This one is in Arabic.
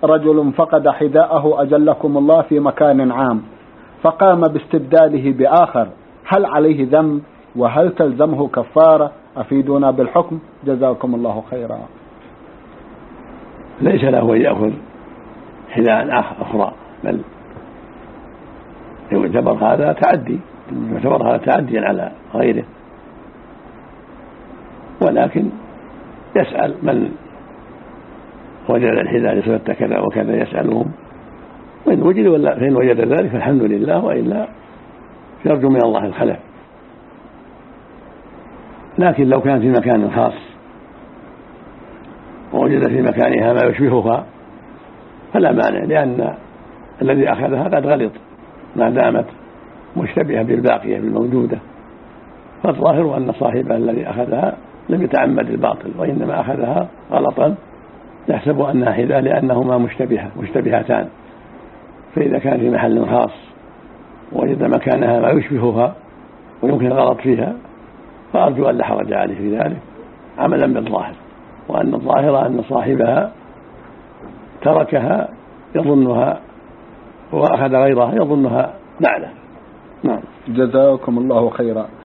رجل فقد حذاءه أجلكم الله في مكان عام فقام باستبداله بآخر، هل عليه ذنب وهل تلزمه كفارة؟ أفيدونا بالحكم جزاكم الله خيرا. ليس له أن يأخذ حذاء أخرى، بل يعتبر هذا تعديا على غيره، ولكن يسأل من وجد الحذاء لصفة كذا وكذا يسألهم، وإن وجد ذلك فالحمد لله، وإلا يرجو من الله الخلف. لكن لو كان في مكان خاص ووجد في مكانها ما يشبهها فلا مانع، لأن الذي أخذها قد غلط ما دامت مشتبهة بالباقية بالموجودة، فالظاهر أن صاحبها الذي أخذها لم يتعمد الباطل، وإنما أخذها غلطا يحسب أنها حذاء لأنهما مشتبهتان. فإذا كان في محل خاص ووجد مكانها ما يشبهها ويمكن الغلط فيها فأرجو أن لا حرج عليه في ذلك عملا بالظاهر، وأن الظاهر أن صاحبها تركها يظنها وأخذ غيرها يظنها نعلة. جزاكم الله خيرا.